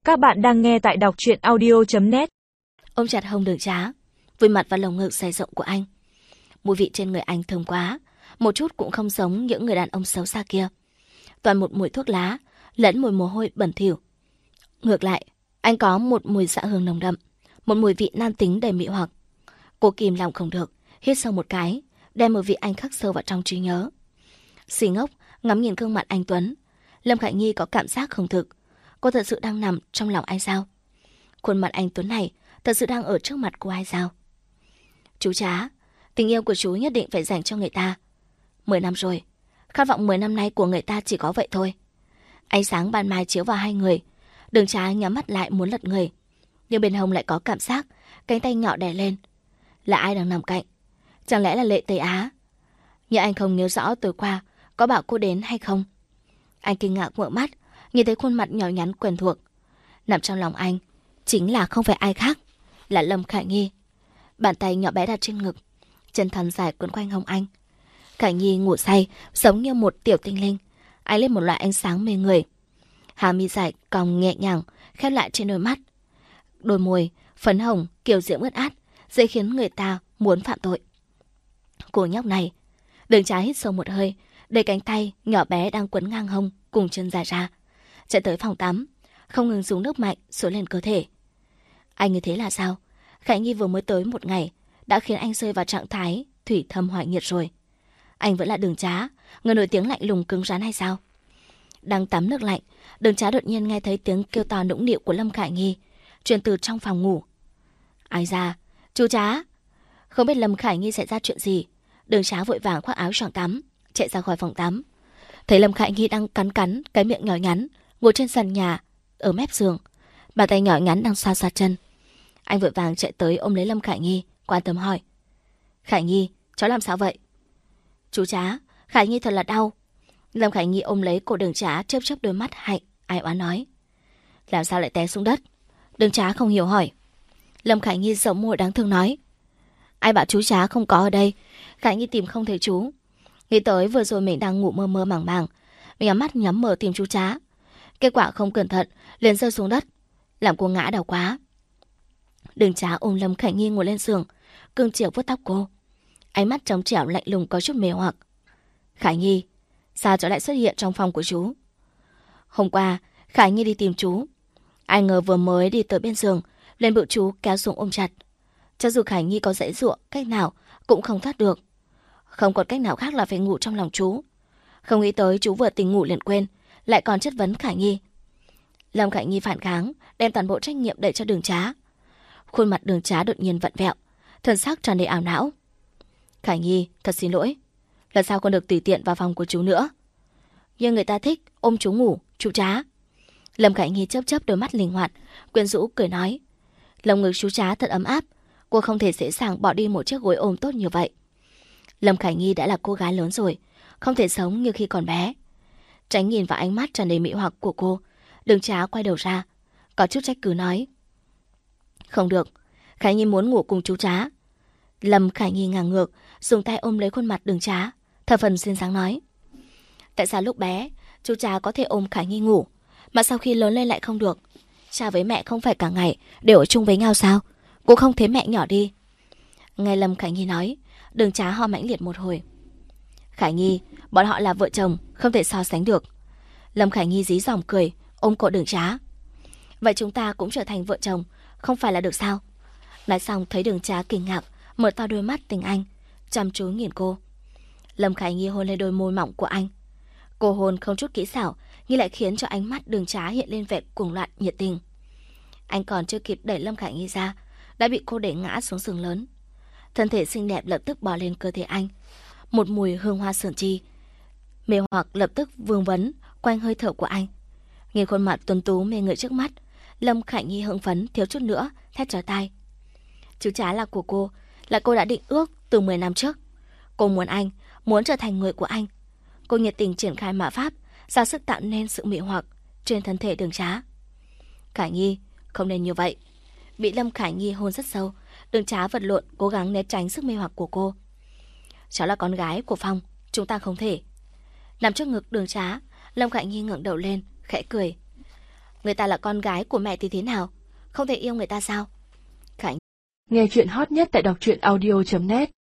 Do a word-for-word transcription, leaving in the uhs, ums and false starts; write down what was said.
Các bạn đang nghe tại đọc truyện audio chấm net. Ôm chặt hông Đường Trá, vùi mặt vào lồng ngực dày rộng của anh. Mùi vị trên người anh thơm quá, một chút cũng không giống những người đàn ông xấu xa kia. Toàn một mùi thuốc lá, lẫn mùi mồ hôi bẩn thỉu. Ngược lại, anh có một mùi xạ hương nồng đậm, một mùi vị nam tính đầy mị hoặc. Cô kìm lòng không được, hít sâu một cái, đem mùi vị anh khắc sâu vào trong trí nhớ. Xì ngốc ngắm nhìn gương mặt anh Tuấn, Lâm Khải Nhi có cảm giác không thực. Cô thật sự đang nằm trong lòng ai sao? Khuôn mặt anh Tuấn này thật sự đang ở trước mặt cô ai sao? Chú Trá, tình yêu của chú nhất định phải dành cho người ta. Mười năm rồi, khát vọng mười năm nay của người ta chỉ có vậy thôi. Ánh sáng ban mai chiếu vào hai người, Đường Trá nhắm mắt lại muốn lật người, nhưng bên hông lại có cảm giác cánh tay nhỏ đè lên. Là ai đang nằm cạnh? Chẳng lẽ là Lệ Tây Á? Nhưng anh không nhớ rõ tối qua có bảo cô đến hay không. Anh kinh ngạc mở mắt, nhìn thấy khuôn mặt nhỏ nhắn quen thuộc. Nằm trong lòng anh chính là không phải ai khác, là Lâm Khải Nhi. Bàn tay nhỏ bé đặt trên ngực, chân thon dài quấn quanh hông anh. Khải Nhi ngủ say giống như một tiểu tinh linh, ánh lên một loại ánh sáng mê người. Hà mi dài cong nhẹ nhàng khép lại trên đôi mắt, đôi môi phấn hồng kiều diễm ướt át, dễ khiến người ta muốn phạm tội. Cô nhóc này. Đường Trá hít sâu một hơi, đẩy cánh tay nhỏ bé đang quấn ngang hông cùng chân dài ra, chạy tới phòng tắm, không ngừng dùng nước mạnh xối lên cơ thể. Anh như thế là sao? Khải Nhi vừa mới tới một ngày đã khiến anh rơi vào trạng thái thủy thâm hỏa nhiệt rồi. Anh vẫn là Đường Trá, người nổi tiếng lạnh lùng cứng rắn hay sao? Đang tắm nước lạnh, Đường Trá đột nhiên nghe thấy tiếng kêu to nũng nịu của Lâm Khải Nhi truyền từ trong phòng ngủ. Ai ra? Chú Trá! Không biết Lâm Khải Nhi xảy ra chuyện gì, Đường Trá vội vàng khoác áo choàng tắm chạy ra khỏi phòng tắm. Thấy Lâm Khải Nhi đang cắn cắn cái miệng nhỏ nhắn ngồi trên sàn nhà ở mép giường, bàn tay nhỏ nhắn đang xoa xoa chân. Anh vội vàng chạy tới ôm lấy Lâm Khải Nhi, quan tâm hỏi: Khải Nhi, cháu làm sao vậy? Chú Trá, Khải Nhi thật là đau. Lâm Khải Nhi ôm lấy cổ Đường Trá, chớp chớp đôi mắt hạnh ai oán nói: Làm sao lại té xuống đất? Đường Trá không hiểu hỏi. Lâm Khải Nhi giọng môi đáng thương nói: Ai bảo chú Trá không có ở đây? Khải Nhi tìm không thấy chú. Nghĩ tới vừa rồi mình đang ngủ mơ mơ màng màng, mình nhắm mắt nhắm mở tìm chú Trá, kết quả không cẩn thận liền rơi xuống đất, làm cô ngã đau quá. Đường Trá ôm Lâm Khải Nhi ngồi lên giường, cưng chiều vuốt tóc cô, ánh mắt trống trẻo lạnh lùng có chút mê hoặc. Khải Nhi, sao cháu lại xuất hiện trong phòng của chú? Hôm qua Khải Nhi đi tìm chú, ai ngờ vừa mới đi tới bên giường liền bị chú kéo xuống ôm chặt. Cho dù Khải Nhi có giãy giụa cách nào cũng không thoát được, không còn cách nào khác là phải ngủ trong lòng chú. Không nghĩ tới chú vừa tỉnh ngủ liền quên, lại còn chất vấn Khải Nhi. Lâm Khải Nhi phản kháng, đem toàn bộ trách nhiệm đẩy cho Đường Trá. Khuôn mặt Đường Trá đột nhiên vặn vẹo, thần sắc tràn đầy ảo não. Khải Nhi, thật xin lỗi, lần sau con được tùy tiện vào phòng của chú nữa. Nhưng người ta thích ôm chú ngủ, chú Trá. Lâm Khải Nhi chớp chớp đôi mắt linh hoạt, quyến rũ cười nói: Lồng ngực chú Trá thật ấm áp, cô không thể dễ dàng bỏ đi một chiếc gối ôm tốt như vậy. Lâm Khải Nhi đã là cô gái lớn rồi, không thể sống như khi còn bé. Tránh nhìn vào ánh mắt tràn đầy mị hoặc của cô, Đường Trá quay đầu ra, có chút trách cứ nói: Không được, Khải Nhi muốn ngủ cùng chú Trá. Lâm Khải Nhi ngang ngược, dùng tay ôm lấy khuôn mặt Đường Trá, thở phần xinh xắn nói: Tại sao lúc bé chú Trá có thể ôm Khải Nhi ngủ, mà sau khi lớn lên lại không được? Cha với mẹ không phải cả ngày đều ở chung với nhau sao? Cô không thấy mẹ nhỏ đi? Nghe Lâm Khải Nhi nói, Đường Trá ho mãnh liệt một hồi. Khải Nhi, bọn họ là vợ chồng, không thể so sánh được. Lâm Khải Nhi dí dỏm cười, ôm cổ Đường Trá. Vậy chúng ta cũng trở thành vợ chồng, không phải là được sao? Nói xong thấy Đường Trá kinh ngạc, mở to đôi mắt tình anh, chăm chú nhìn cô. Lâm Khải Nhi hôn lên đôi môi mỏng của anh. Cô hôn không chút kỹ xảo, nhưng lại khiến cho ánh mắt Đường Trá hiện lên vẻ cuồng loạn nhiệt tình. Anh còn chưa kịp đẩy Lâm Khải Nhi ra, đã bị cô đẩy ngã xuống giường lớn. Thân thể xinh đẹp lập tức bò lên cơ thể anh, một mùi hương hoa sườn chi mê hoặc lập tức vương vấn quanh hơi thở của anh. Nhìn khuôn mặt tuấn tú mê người trước mắt, Lâm Khải Nhi hưng phấn thiếu chút nữa thét chói tai. Chú Trá là của cô, là cô đã định ước từ mười năm trước. Cô muốn anh, muốn trở thành người của anh. Cô nhiệt tình triển khai mã pháp, ra sức tạo nên sự mị hoặc trên thân thể Đường Trá. Khải Nhi, không nên như vậy. Bị Lâm Khải Nhi hôn rất sâu, Đường Trá vật lộn cố gắng né tránh sức mê hoặc của cô. Cháu là con gái của Phong, chúng ta không thể. Nằm trước ngực Đường Trá, Lâm Khải Nhi ngẩng đầu lên, khẽ cười. Người ta là con gái của mẹ thì thế nào? Không thể yêu người ta sao? Khánh. Nghe chuyện hot nhất tại đọc truyện audio chấm net.